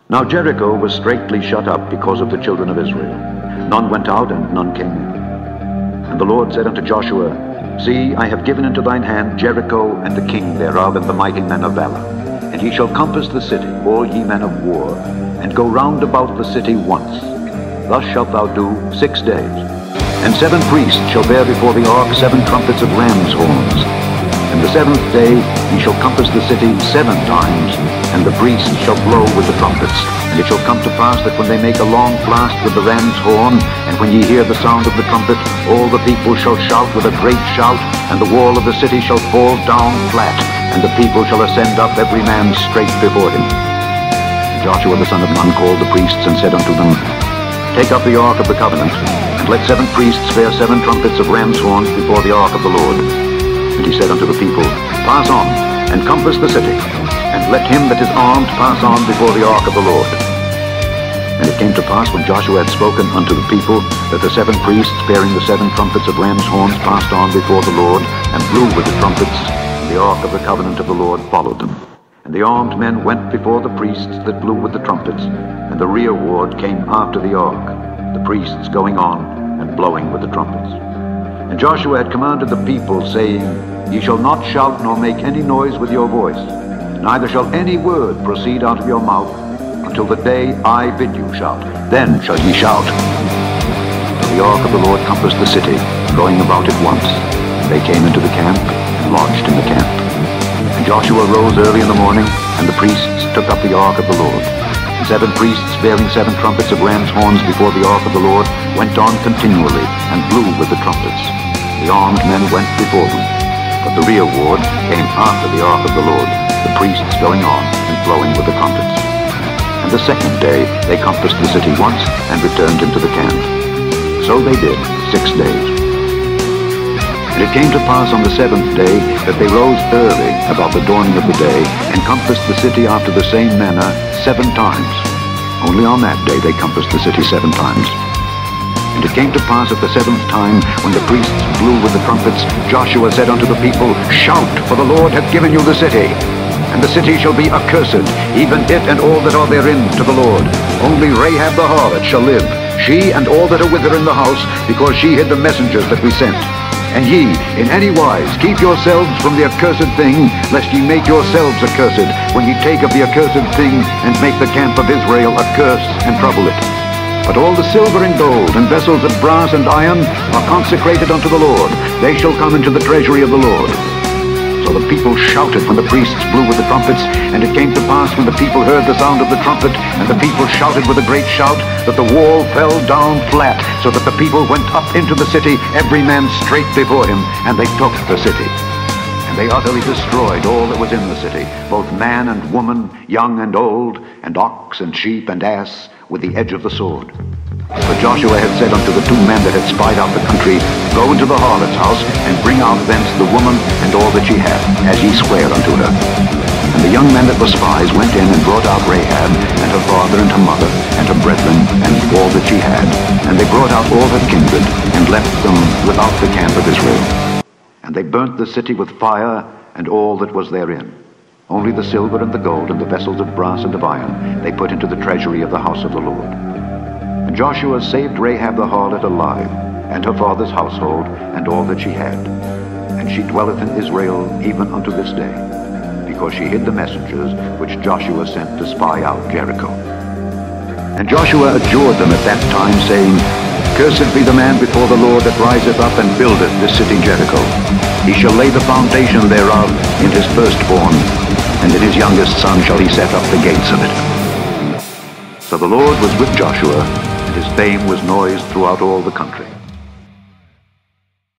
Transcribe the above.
Now Jericho was straitly shut up because of the children of Israel. None went out and none came in. And the Lord said unto Joshua, See, I have given into thine hand Jericho and the king thereof and the mighty men of valor. And ye shall compass the city, all ye men of war, and go round about the city once. Thus shalt thou do 6 days. And 7 priests shall bear before the ark 7 trumpets of ram's horns. And the 7th day ye shall compass the city 7 times, and the priests shall blow with the trumpets. And it shall come to pass that when they make a long blast with the ram's horn, and when ye hear the sound of the trumpet, all the people shall shout with a great shout, and the wall of the city shall fall down flat, and the people shall ascend up every man straight before him. And Joshua the son of Nun called the priests and said unto them, Take up the ark of the covenant, and let 7 priests bear 7 trumpets of ram's horns before the ark of the Lord. And he said unto the people, Pass on, and compass the city, and let him that is armed pass on before the ark of the Lord. And it came to pass, when Joshua had spoken unto the people, that the 7 priests bearing the 7 trumpets of ram's horns passed on before the Lord, and blew with the trumpets, and the ark of the covenant of the Lord followed them. And the armed men went before the priests that blew with the trumpets, and the rear ward came after the ark, the priests going on and blowing with the trumpets. And Joshua had commanded the people, saying, Ye shall not shout nor make any noise with your voice, neither shall any word proceed out of your mouth, until the day I bid you shout. Then shall ye shout. So the ark of the Lord compassed the city, going about it once. And they came into the camp, and lodged in the camp. And Joshua rose early in the morning, and the priests took up the ark of the Lord. And 7 priests bearing 7 trumpets of ram's horns before the ark of the Lord went on continually, and blew with the trumpets. The armed men went before them, but the rear ward came after the ark of the Lord, the priests going on and blowing with the trumpets. And the 2nd day they compassed the city once, and returned into the camp. So they did 6 days. And it came to pass on the 7th day that they rose early about the dawning of the day, and compassed the city after the same manner 7 times. Only on that day they compassed the city 7 times. And it came to pass at the 7th time, when the priests blew with the trumpets, Joshua said unto the people, Shout, for the Lord hath given you the city. And the city shall be accursed, even it and all that are therein, to the Lord. Only Rahab the harlot shall live, she and all that are with her in the house, because she hid the messengers that we sent. And ye, in any wise, keep yourselves from the accursed thing, lest ye make yourselves accursed, when ye take of the accursed thing, and make the camp of Israel a curse, and trouble it. But all the silver and gold, and vessels of brass and iron, are consecrated unto the Lord. They shall come into the treasury of the Lord. So the people shouted when the priests blew with the trumpets, and it came to pass, when the people heard the sound of the trumpet, and the people shouted with a great shout, that the wall fell down flat, so that the people went up into the city, every man straight before him, and they took the city. And they utterly destroyed all that was in the city, both man and woman, young and old, and ox and sheep and ass, with the edge of the sword. But Joshua had said unto the 2 men that had spied out the country, Go into the harlot's house, and bring out thence the woman and all that she hath, as ye swear unto her. And the young men that were spies went in, and brought out Rahab, and her father and her mother, and her brethren, and all that she had. And they brought out all her kindred, and left them without the camp of Israel. And they burnt the city with fire, and all that was therein. Only the silver and the gold, and the vessels of brass and of iron, they put into the treasury of the house of the Lord. And Joshua saved Rahab the harlot alive, and her father's household, and all that she had. And she dwelleth in Israel even unto this day, because she hid the messengers which Joshua sent to spy out Jericho. And Joshua adjured them at that time, saying, Cursed be the man before the Lord that riseth up and buildeth this city Jericho. He shall lay the foundation thereof in his firstborn, and in his youngest son shall he set up the gates of it. So the Lord was with Joshua, and his fame was noised throughout all the country.